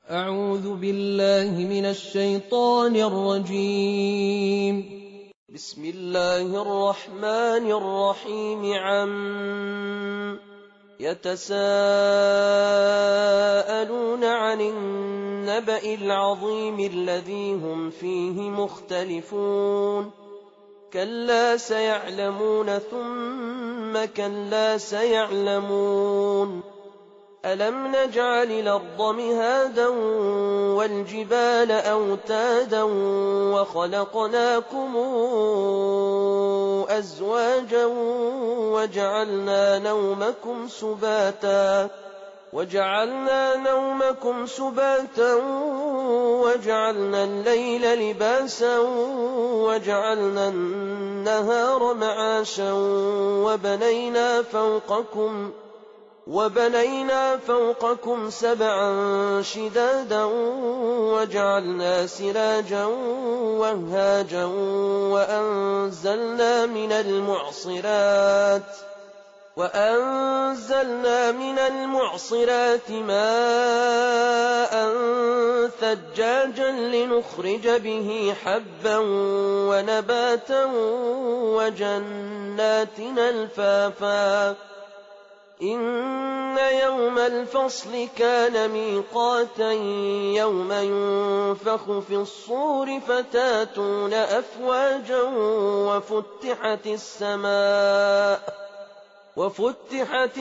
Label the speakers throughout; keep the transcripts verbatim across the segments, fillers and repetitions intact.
Speaker 1: أعوذ بالله من الشيطان الرجيم. بسم الله الرحمن الرحيم. عم يتساءلون عن النبأ العظيم الذي هم فيه مختلفون. كلا سيعلمون ثم كلا سيعلمون. ألم نجعل الأرض مهادا والجبال أوتادا وخلقناكم أزواجا وجعلنا نومكم سباتا وجعلنا نومكم سباتا وجعلنا الليل لباسا وجعلنا النهار معاشا وبنينا فوقكم وبنينا فوقكم سبعا شدادا وجعلنا سراجا وهاجا وأنزلنا من المعصرات وأنزلنا من المعصرات ماء ثجاجا لنخرج به حبا ونباتا وجنات ألفافا. إن يوم الفصل كان ميقاتا يوم ينفخ في الصور فتاتون أفواجا وفتحت السماء وفتحت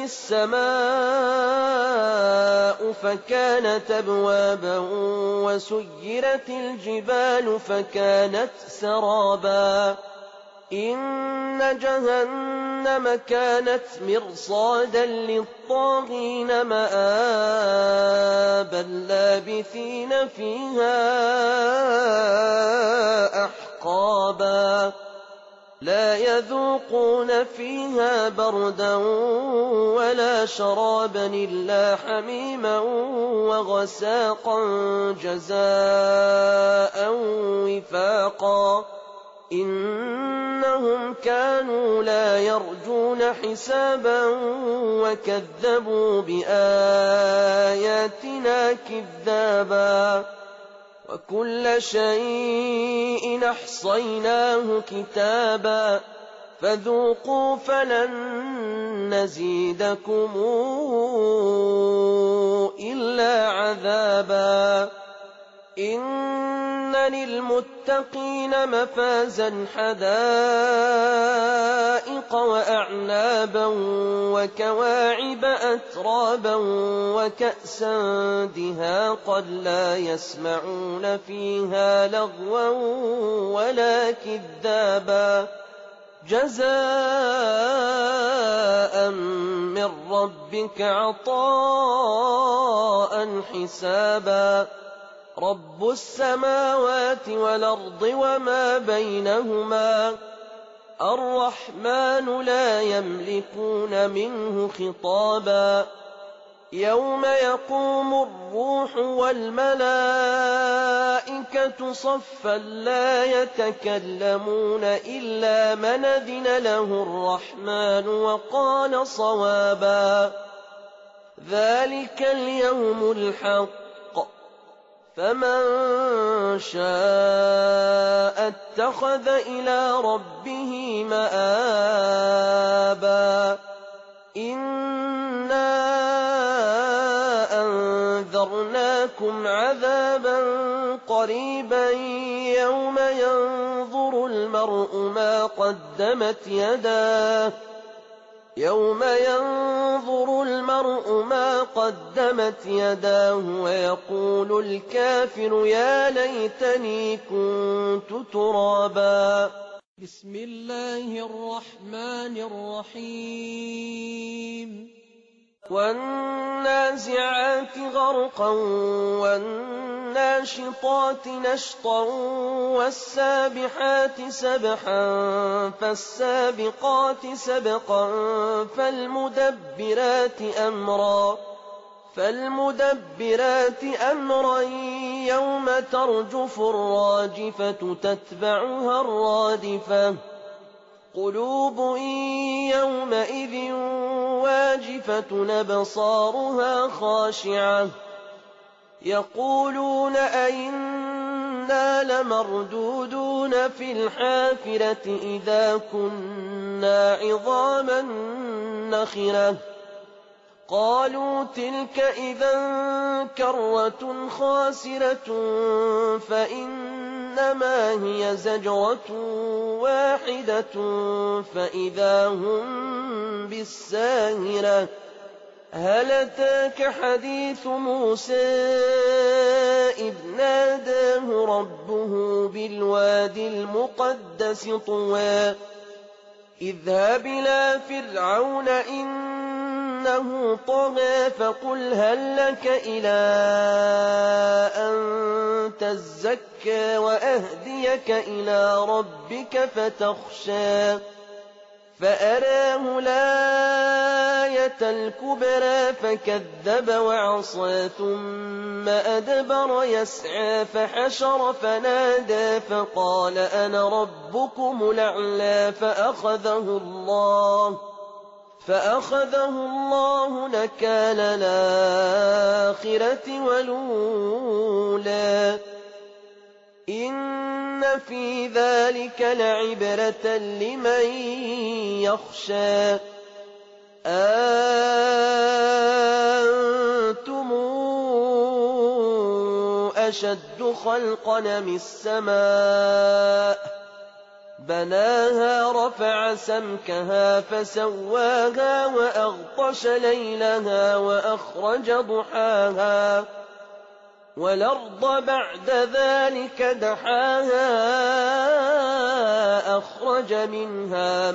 Speaker 1: السماء فكانت أبوابا وسيرت الجبال فكانت سرابا. إن جهنم كانت مرصادا للطاغين مآبا لابثين فيها أحقابا. لا يذوقون فيها بردا ولا شرابا إلا حميما وغساقا جزاء وفاقا. إنهم كانوا لا يرجون حسابا وكذبوا بآياتنا كذابا. وكل شيء أحصيناه كتابا فذوقوا فلن نزيدكم إلا عذابا. إن للمتقين مفازا حدائق وأعنابا وكواعب أترابا وكأسا دهاقا لا يسمعون فيها لغوا ولا كذابا. جزاء من ربك عطاء حسابا. رب السماوات والأرض وما بينهما الرحمن لا يملكون منه خطابا. يوم يقوم الروح والملائكة صفا لا يتكلمون إلا من أذن له الرحمن وقال صوابا. ذلك اليوم الحق فمن شاء اتخذ إلى ربه مآبا. إنا أنذرناكم عذابا قريبا يوم ينظر المرء ما قدمت يداه يوم ينظر المرء ما قدمت يداه ويقول الكافر يا ليتني كنت ترابا. بسم الله الرحمن الرحيم. والنازعات غرقا والناشطات نشطا والسابحات سبحا فالسابقات سبقا فالمدبرات أمرا فالمدبرات أمرا يوم ترجف الراجفة تتبعها الرادفة قلوب يومئذ واجفة أبصارها خاشعة يقولون أئنا لمردودون في الحافرة إذا كنا عظاما نخرة قالوا تلك إذا كرة خاسرة فإنما هي زجرة واحدة فإذا هم بالساهرة هل أتاك حديث موسى إذ ناداه ربه بالوادي المقدس طوى اذهب إلى فرعون إنه طغى فقل هل لك إلى أن تزكى وأهديك إلى ربك فتخشى فأراه الآية الكبرى فكذب وعصى ثم أدبر يسعى فحشر فنادى فقال أنا ربكم الأعلى فأخذه الله فأخذه الله نكال الآخرة والأولى إن في ذلك لعبرة لمن يخشى أنتم أشد خلقا من السماء بناها رفع سمكها فسواها وأغطش ليلها وأخرج ضحاها والأرض بعد ذلك دحاها أخرج منها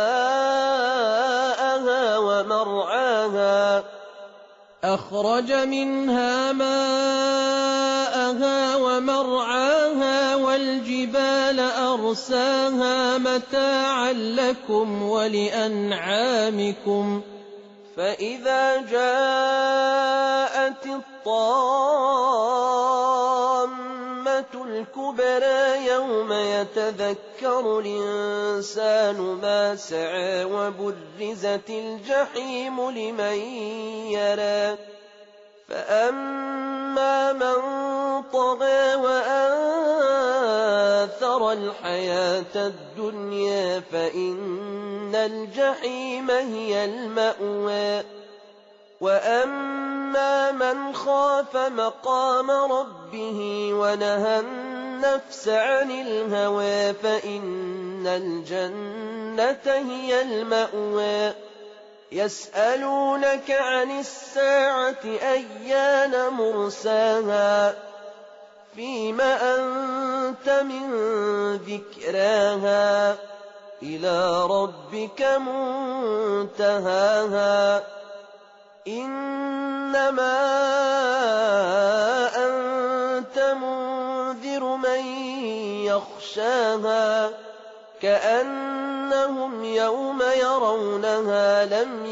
Speaker 1: ماءها ومرعاها أخرج منها ماءها ومرعاها والجبال أرساها متاعا لكم ولأنعامكم فإذا جاءت الطامة الكبرى يوم يتذكر الإنسان ما سعى وبرزت الجحيم لمن يرى فأما من طغى وآثر الحياة الدنيا فإن الجحيم هي المأوى وأما من خاف مقام ربه ونهى النفس عن الهوى فإن الجنة هي المأوى يسألونك عن الساعة أيان مرساها فيم أنت من ذكراها إلى ربك منتهاها إنما أنت منذر من يخشاها كأنهم يوم يرونها لم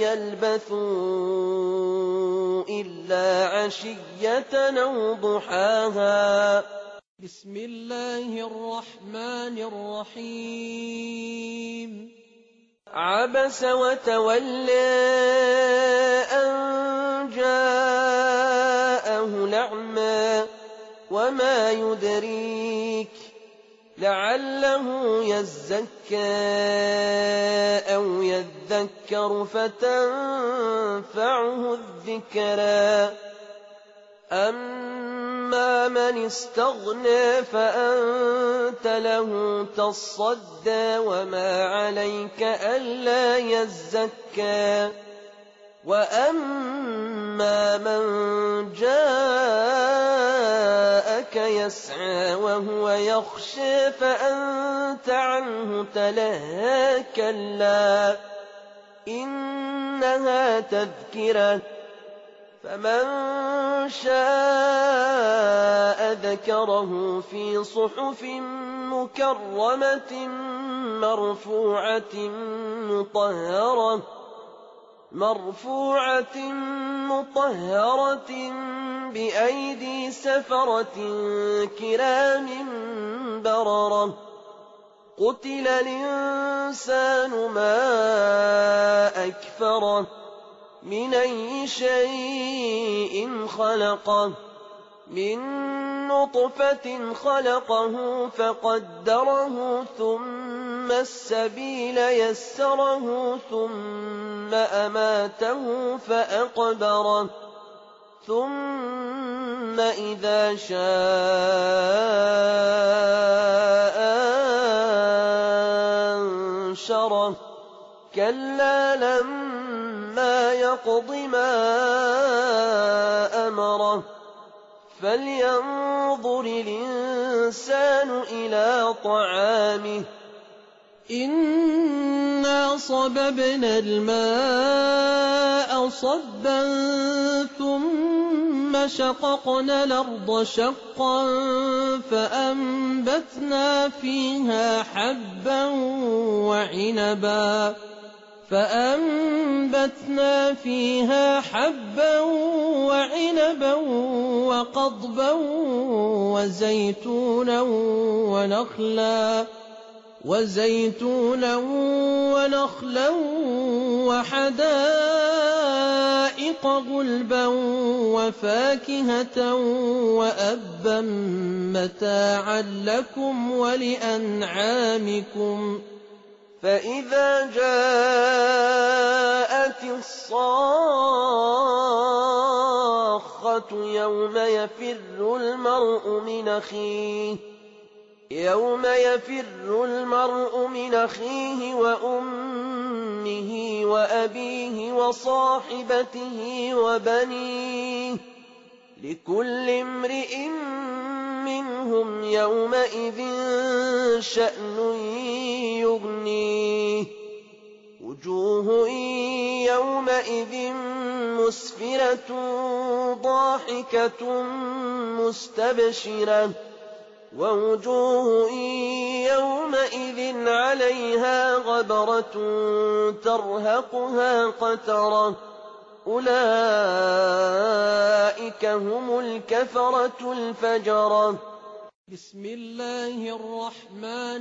Speaker 1: يلبثوا إلا عشية أو ضحاها بسم الله الرحمن الرحيم عبس وتولى أن جاءه الأعمى وما يدريك لعله يزكى أو يذكر فتنفعه الذكرى أما من استغنى فأنت له تصدى وما عليك ألا يزكى وأما من جاءك يسعى وهو يخشى فأنت عنه تلهى كلا إنها تذكرة فمن شاء ذكره في صحف مكرمة مرفوعة مطهرة مرفوعة مطهرة بأيدي سفرة كرام بررة قتل الإنسان ما أكفره من أي شيء خلقه مِن نُّطْفَةٍ خَلَقَهُ فَقَدَّرَهُ ثُمَّ السَّبِيلَ يَسَّرَهُ ثُمَّ أَمَاتَهُ فَأَقْبَرَهُ ثُمَّ إِذَا شَاءَ أَنشَرَهُ كَلَّا لَمَّا يَقْضِ مَا أَمَرَهُ فَلْيَنظُرِ الْإِنسَانُ إِلَىٰ طَعَامِهِ
Speaker 2: إِنَّا صَبَبْنَا الْمَاءَ صَبًّا ثُمَّ شَقَقْنَا الْأَرْضَ شَقًّا فَأَنبَتْنَا فِيهَا حَبًّا وَعِنَبًا فَأَنبَتْنَا فِيهَا حَبًّا وَعِنَبًا وَقَضْبًا وَزَيْتُونًا وَنَخْلًا وَزَيْتُونًا وَنَخْلًا وَحَدَائِقَ غُلْبًا وَفَاكِهَةً وَأَبًّا مَّتَاعًا لَّكُمْ وَلِأَنْعَامِكُمْ
Speaker 1: فَإِذَا جَاءَتِ الصَّاخَّةُ يَوْمَ يَفِرُّ الْمَرْءُ مِنْ أَخِيهِ يَوْمَ يَفِرُّ الْمَرْءُ مِنْ أَخِيهِ وَأُمِّهِ وَأَبِيهِ وَصَاحِبَتِهِ وَبَنِيهِ لِكُلِّ امْرِئٍ مِّنْهُمْ يَوْمَئِذٍ شَأْنٌ يُغْنِيهِ وُجُوهٌ يَوْمَئِذٍ مُّسْفِرَةٌ ضَاحِكَةٌ مُّسْتَبْشِرَةٌ وَوُجُوهٌ يَوْمَئِذٍ عَلَيْهَا غَبَرَةٌ تَرْهَقُهَا قَتَرَةٌ أُولَٰئِكَ هُمُ الْكَفَرَةُ الْفَجَرَةُ
Speaker 2: بسم الله الرحمن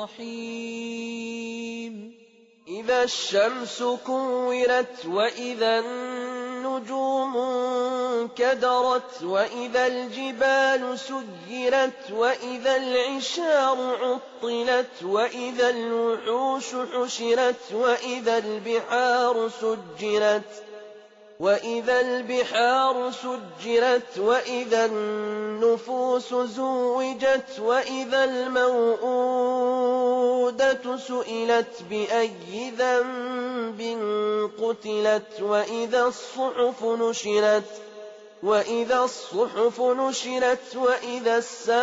Speaker 2: الرحيم
Speaker 1: إِذَا الشَّمْسُ كُوِّرَتْ وَإِذَا النُّجُومُ انكَدَرَتْ وَإِذَا الْجِبَالُ سُيِّرَتْ وَإِذَا الْعِشَارُ عُطِّلَتْ وَإِذَا الْوُحُوشُ حُشِرَتْ وَإِذَا الْبِحَارُ سُجِّرَتْ وَإِذَا الْبِحَارُ سُجِّرَتْ وَإِذَا النُّفُوسُ زُوِّجَتْ وَإِذَا الْمَوْءُودَةُ سُئِلَتْ بِأَيِّ ذَنبٍ قُتِلَتْ وَإِذَا الصُّحُفُ نُشِرَتْ وَإِذَا الصُّحُفُ نُشِرَتْ وَإِذَا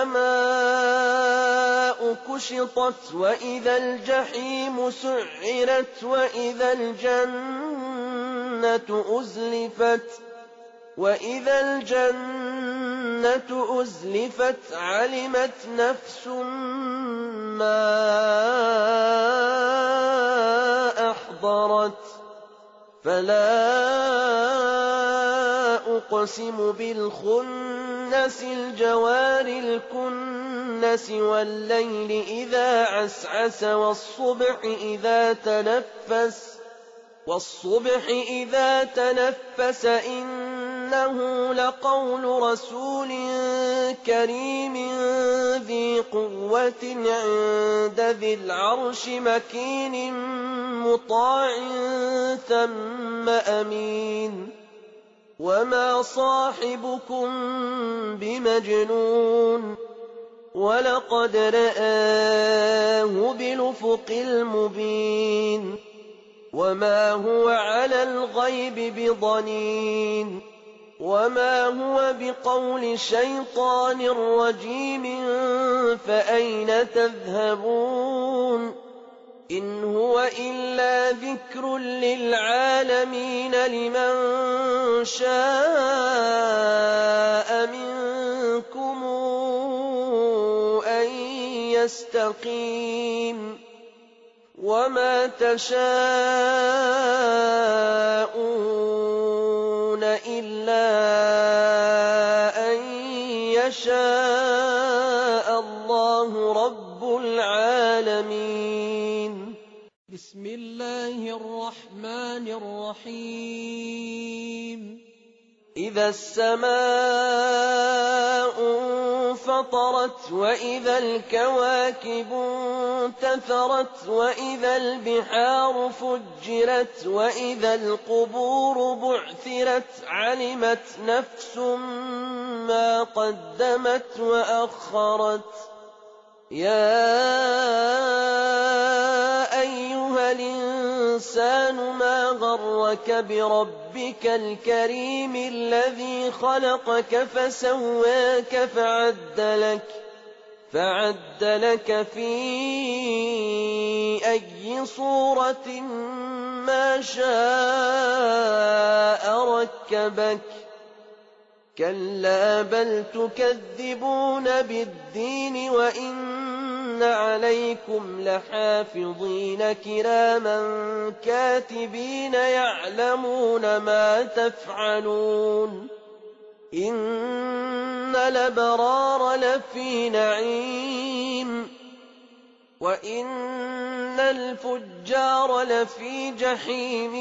Speaker 1: السَّمَاءُ كُشِطَتْ وَإِذَا الْجَحِيمُ سُعِّرَتْ وَإِذَا الْجَنَّةُ أُزْلِفَتْ وَإِذَا الْجَنَّةُ أُزْلِفَتْ عَلِمَتْ نَفْسٌ مَّا أَحْضَرَتْ فَلَا أُقْسِمُ بِالْخُنَّسِ الْجَوَارِ الْكُنَّسِ وَاللَّيْلِ إِذَا عَسْعَسَ وَالصُّبْحِ إِذَا تَنَفَّسَ وَالصُّبْحِ إِذَا تَنَفَّسَ إِنَّهُ لَقَوْلُ رَسُولٍ كَرِيمٍ ذِي قُوَّةٍ عِندَ ذِي الْعَرْشِ مَكِينٍ مُّطَاعٍ ثَمَّ أَمِينٍ وَمَا صَاحِبُكُم بِمَجْنُونٍ وَلَقَدْ رَآهُ بِالْأُفُقِ الْمُبِينِ وَمَا هُوَ عَلَى الْغَيْبِ بِضَنِينٍ وَمَا هُوَ بِقَوْلِ شَيْطَانٍ رَّجِيمٍ فَأَيْنَ تَذْهَبُونَ إِنْ هُوَ إِلَّا ذِكْرٌ لِّلْعَالَمِينَ لِمَن شَاءَ مِنكُمْ أَن يَسْتَقِيمَ وَمَا تَشَاءُونَ إِلَّا أَن يَشَاءَ اللَّهُ رَبُّ الْعَالَمِينَ
Speaker 2: بسم الله الرحمن الرحيم
Speaker 1: إِذَا السَّمَاءُ انفطرت وإذا الكواكب انتثرت وإذا البحار فجرت وإذا القبور بعثرت علمت نفس ما قدمت وأخرت يا أيها الإنسان ما غرك بربك الكريم الذي خلقك فسواك فعدلك فعدلك في أي صورة ما شاء ركبك كلا بل تكذبون بالدين وإن عليكم لحافظين كراما كاتبين يعلمون ما تفعلون إن الأبرار لفي نعيم وإن الفجار لفي جحيم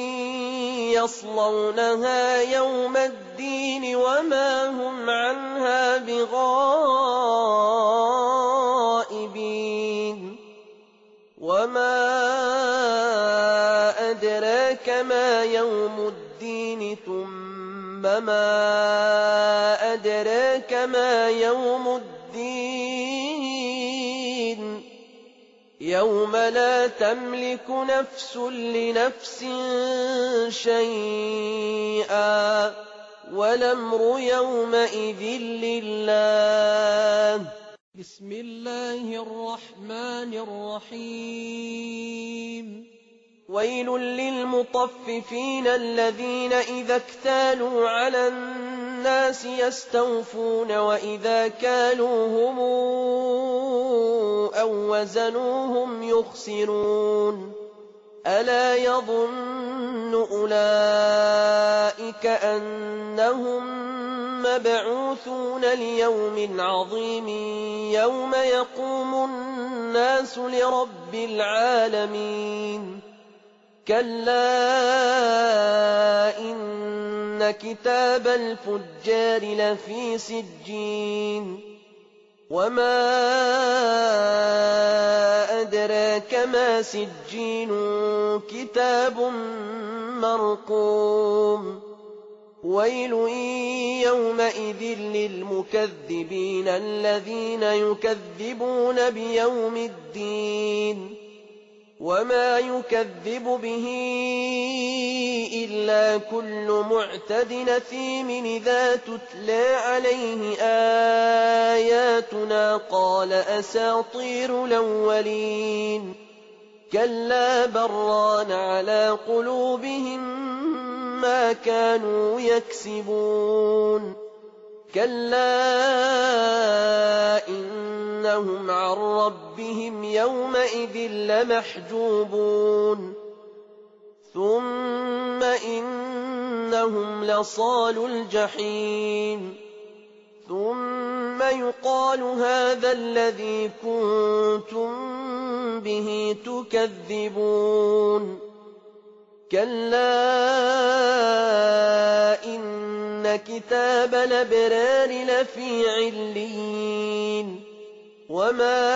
Speaker 1: يصلونها يوم الدين وما هم عنها بغائبين وما أدراك ما يوم الدين ثم ما أدراك ما يوم الدين يوم لا تملك نفس لنفس شيئا والأمر يومئذ لله.
Speaker 2: بسم الله الرحمن الرحيم.
Speaker 1: ويل للمطففين الذين إذا اكتالوا على الناس يستوفون وإذا كالوهم أو وزنوهم يخسرون ألا يظن أولئك أنهم مبعوثون ليوم عظيم يوم يقوم الناس لرب العالمين كلا إن كتاب الفجار لفي سجين وما أدراك ما سجين كتاب مرقوم ويل يومئذ للمكذبين الذين يكذبون بيوم الدين وما يكذب به إلا كل معتد أثيم إذا تتلى عليه آياتنا قال أساطير الأولين كلا بران على قلوبهم ما كانوا يكسبون كلا إنهم عن ربهم يومئذ لمحجوبون ثم إنهم لصالو الجحيم ثم يقال هذا الذي كنتم به تكذبون كلا إن كتاب الأبرار لفي عليين وما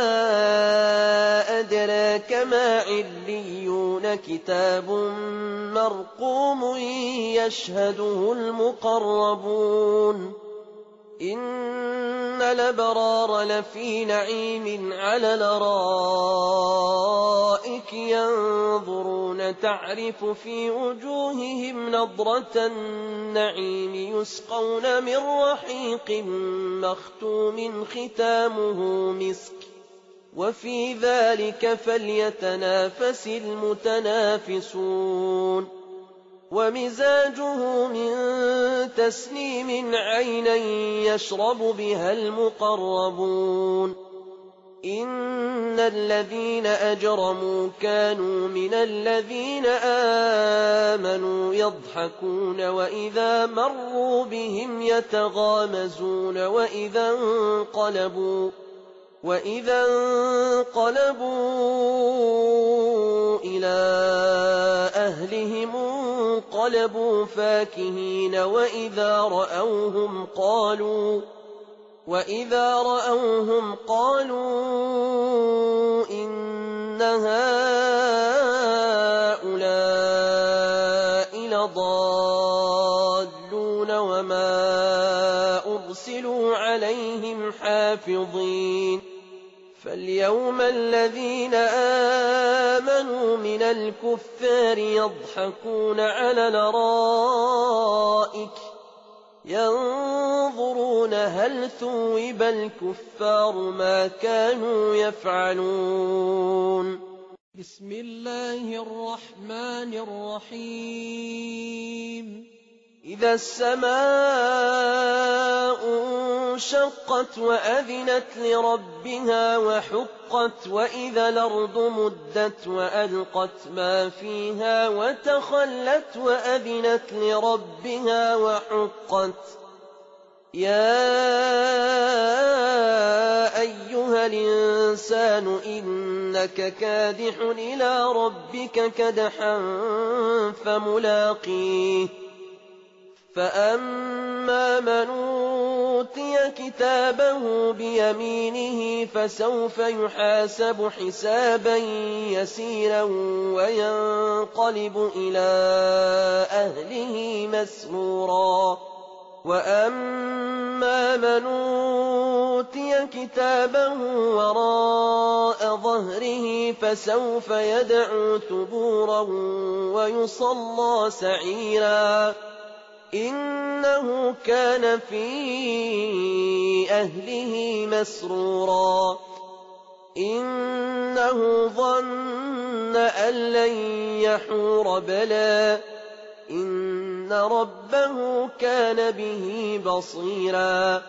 Speaker 1: أدراك ما عليون كتاب مرقوم يشهده المقربون إن الأبرار لفي نعيم على الأرائك ينظرون تعرف في وجوههم نضرة النعيم يسقون من رحيق مختوم ختامه مسك وفي ذلك فليتنافس المتنافسون ومزاجه من تسنيم عينا يشرب بها المقربون إن الذين أجرموا كانوا من الذين آمنوا يضحكون وإذا مروا بهم يتغامزون وإذا انقلبوا وإذا انقلبوا إلى أهلهم انقلبوا فاكهين وإذا رأوهم قالوا وَإِذَا رَأَوْهُمْ قَالُوا إِنَّ هَٰؤُلَاءِ لَضَالُّونَ وَمَا أُرْسِلُوا عَلَيْهِمْ حَافِظِينَ فَالْيَوْمَ الَّذِينَ آمَنُوا مِنَ الْكُفَّارِ يَضْحَكُونَ عَلَى الْأَرَائِكِ يَنظُرُونَ هَلْ ثُوِّبَ الْكُفَّارُ مَا كَانُوا يَفْعَلُونَ.
Speaker 2: بسم الله الرحمن الرحيم.
Speaker 1: إِذَا السَّمَاءُ انشَقَّتْ وَأَذِنَتْ لِرَبِّهَا وَحُقَّتْ وَإِذَا الْأَرْضُ مُدَّتْ وَأَلْقَتْ مَا فِيهَا وَتَخَلَّتْ وَأَذِنَتْ لِرَبِّهَا وَحُقَّتْ يَا أَيُّهَا الْإِنسَانُ إِنَّكَ كَادِحٌ إِلَىٰ رَبِّكَ كَدْحًا فَمُلَاقِيهِ فَأَمَّا مَنْ أُوتِيَ كِتَابَهُ بِيَمِينِهِ فَسَوْفَ يُحَاسَبُ حِسَابًا يَسِيرًا وَيَنقَلِبُ إِلَىٰ أَهْلِهِ مَسْرُورًا وَأَمَّا مَنْ أُوتِيَ كِتَابَهُ وَرَاءَ ظَهْرِهِ فَسَوْفَ يَدْعُو ثُبُورًا وَيُصْلَىٰ سَعِيرًا إِنَّهُ كَانَ فِي أَهْلِهِ مَسْرُورًا إِنَّهُ ظَنَّ أَن لَّن يَحُورَ بَلَىٰ إِنَّ رَبَّهُ كَانَ بِهِ بَصِيرًا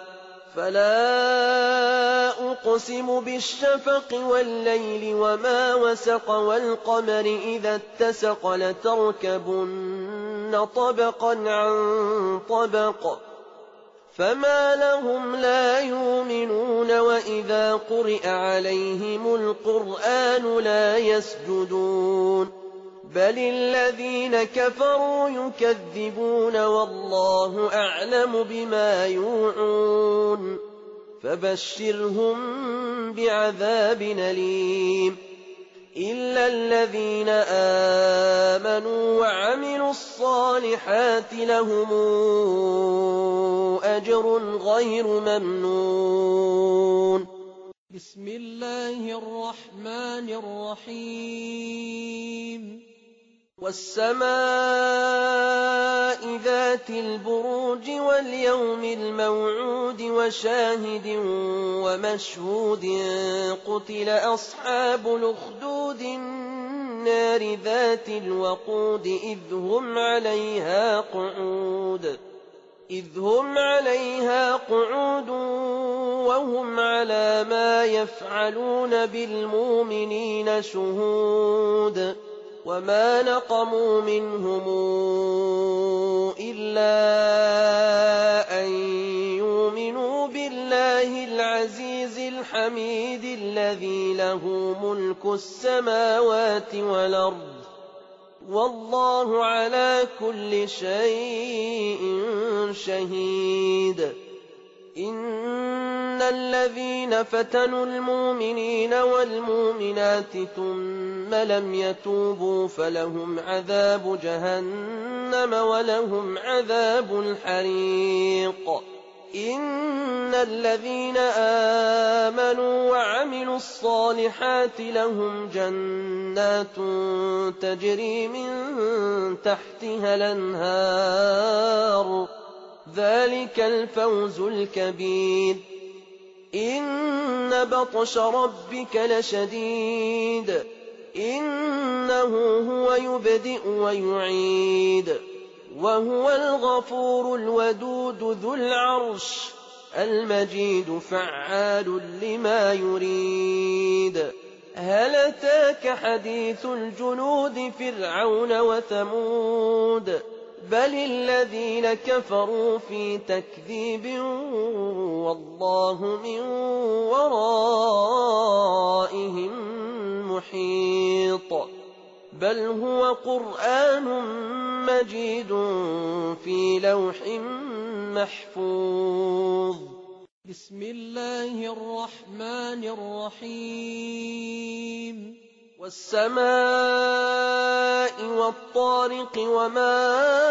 Speaker 1: فَلَا أُقْسِمُ بِالشَّفَقِ وَاللَّيْلِ وَمَا وَسَقَ وَالْقَمَرِ إِذَا اتَّسَقَ لَتَرْكَبُنَّ طَبَقًا عَن طَبَقٍ فَمَا لَهُمْ لَا يُؤْمِنُونَ وَإِذَا قُرِئَ عَلَيْهِمُ الْقُرْآنُ لَا يَسْجُدُونَ بَلِ الَّذِينَ كَفَرُوا يُكَذِّبُونَ وَاللَّهُ أَعْلَمُ بِمَا يُوعُونَ فَبَشِّرْهُم بِعَذَابٍ أَلِيمٍ إِلَّا الَّذِينَ آمَنُوا وَعَمِلُوا الصَّالِحَاتِ لَهُمْ أَجْرٌ غَيْرُ مَمْنُونٍ.
Speaker 2: بسم الله الرحمن الرحيم.
Speaker 1: وَالسَّمَاءِ ذَاتِ الْبُرُوجِ وَالْيَوْمِ الْمَوْعُودِ وَشَاهِدٍ وَمَشْهُودٍ قُتِلَ أَصْحَابُ الْأُخْدُودِ النَّارِ ذَاتِ الْوَقُودِ إِذْ هُمْ عَلَيْهَا قُعُودٌ إِذْ هُمْ عَلَيْهَا قُعُودٌ وَهُمْ عَلَىٰ مَا يَفْعَلُونَ بِالْمُؤْمِنِينَ شُهُودٌ وَمَا نَقَمُوا مِنْهُمْ إِلَّا أَن يُؤْمِنُوا بِاللَّهِ الْعَزِيزِ الْحَمِيدِ الَّذِي لَهُ مُلْكُ السَّمَاوَاتِ وَالْأَرْضِ وَاللَّهُ عَلَىٰ كُلِّ شَيْءٍ شَهِيدٌ. إِنَّ الَّذِينَ فَتَنُوا الْمُؤْمِنِينَ وَالْمُؤْمِنَاتِ ثُمَّ لَمْ يَتُوبُوا فَلَهُمْ عَذَابُ جَهَنَّمَ وَلَهُمْ عَذَابُ الْحَرِيقِ. إِنَّ الَّذِينَ آمَنُوا وَعَمِلُوا الصَّالِحَاتِ لَهُمْ جَنَّاتٌ تَجْرِي مِن تَحْتِهَا الْأَنْهَارُ ذَلِكَ الْفَوْزُ الْكَبِيرُ. إِنَّ بَطْشَ رَبِّكَ لَشَدِيدٌ إِنَّهُ هُوَ يُبْدِئُ وَيُعِيدُ وَهُوَ الْغَفُورُ الْوَدُودُ ذُو الْعَرْشِ الْمَجِيدُ فَعَّالٌ لِّمَا يُرِيدُ. هَلْ أَتَاكَ حَدِيثُ الْجُنُودِ فِرْعَوْنَ وَثَمُودَ بَلِ الَّذِينَ كَفَرُوا فِي تَكْذِيبٍ وَاللَّهُ مِن وَرَائِهِم مُّحِيطٌ. بَلْ هُوَ قُرْآنٌ مَّجِيدٌ فِي لَوْحٍ مَّحْفُوظٍ.
Speaker 2: بسم الله الرحمن الرحيم
Speaker 1: والسماء والطارق وما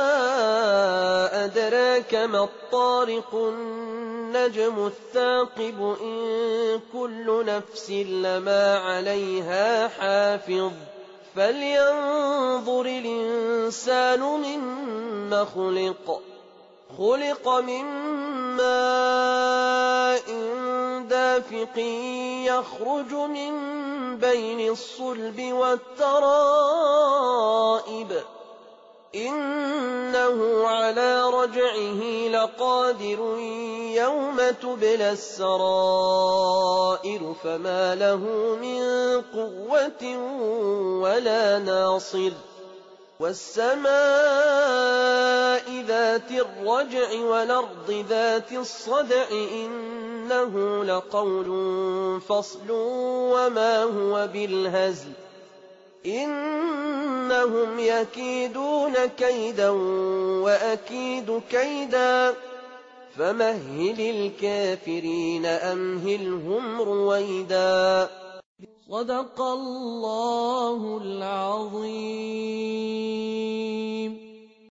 Speaker 1: أدراك ما الطارق النجم الثاقب إن كل نفس لما عليها حافظ فلينظر الإنسان مما خلق خلق من ماء دافق يخرج من بين الصلب والترائب إنه على رجعه لقادر يوم تبلى السرائر فما له من قوة ولا ناصر والسماء ذات الرجع والأرض ذات الصدع إنه لقول فصل وما هو بالهزل إنهم يكيدون كيدا وأكيد كيدا فمهل الكافرين أمهلهم رويدا
Speaker 2: صدق الله العظيم.